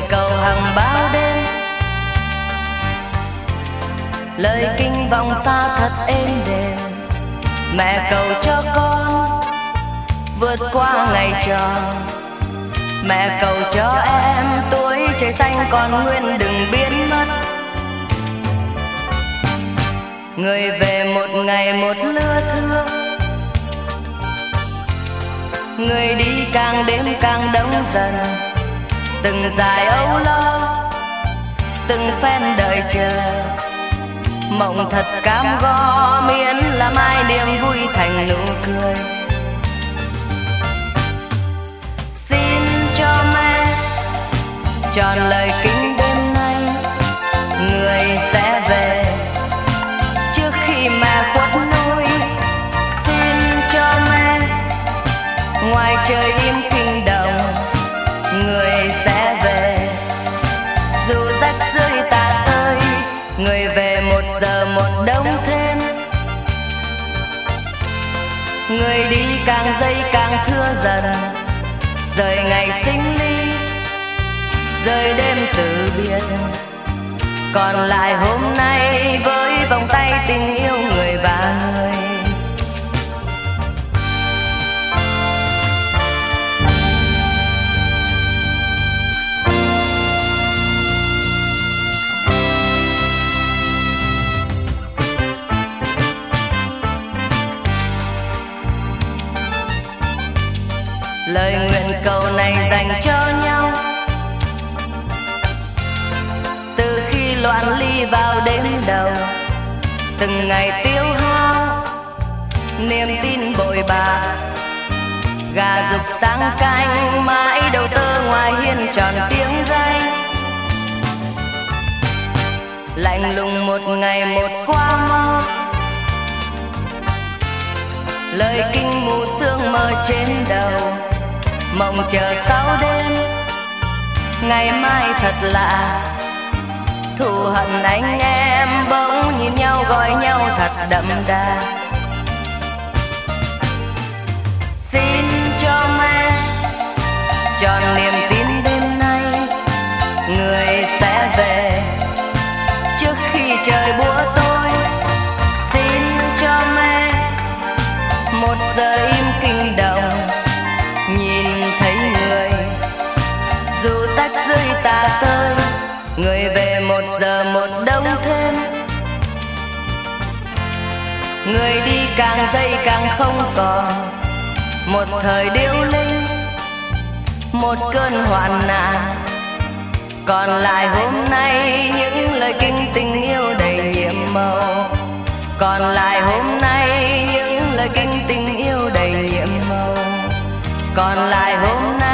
cầu hằng bao đêm, lời kinh vọng xa thật êm đềm. Mẹ cầu cho con vượt qua ngày tròn, mẹ cầu cho em tuổi trời xanh còn nguyên đừng biến mất. Người về một ngày một lứa thương, người đi càng đêm càng đông dần. Từng dài âu lo, từng phen đợi chờ, mộng thật cam go miễn là mai niềm vui thành nụ cười. Xin cho mẹ tròn lời kính đêm nay, người sẽ về trước khi mẹ khuất núi. Xin cho mẹ ngoài trời im kinh động, người sẽ về dù rách rưới tà tơi. Người về một giờ một đông thêm, người đi càng giây càng thưa dần. Rời ngày sinh ly, rời đêm từ biệt, còn lại hôm nay với vòng tay tình yêu người và người. Lời nguyện cầu này dành cho nhau, từ khi loạn ly vào đêm đầu. Từng ngày tiêu hao niềm tin bội bạc, gà dục sáng canh mãi đầu tơ ngoài hiên tròn tiếng gáy. Lạnh lùng một ngày một qua mau, lời kinh mù sương mơ trên đầu. Mộng chờ sau đêm, ngày mai thật lạ. Thù hận anh em bỗng nhìn nhau gọi nhau thật đậm đà. Xin cho mẹ tròn niềm tin đêm nay, người sẽ về trước khi trời búa tôi. Xin cho mẹ một giờ im kinh động, nhìn thấy người dù rách rưới tà tơi. Người về một giờ một đông thêm, người đi càng giây càng không còn. Một thời điêu linh, một cơn hoạn nạn, còn lại hôm nay những lời kinh tình yêu đầy nhiệm màu. Còn lại hôm nay những lời kinh tình yêu đầy nhiệm màu. Còn lại hôm nay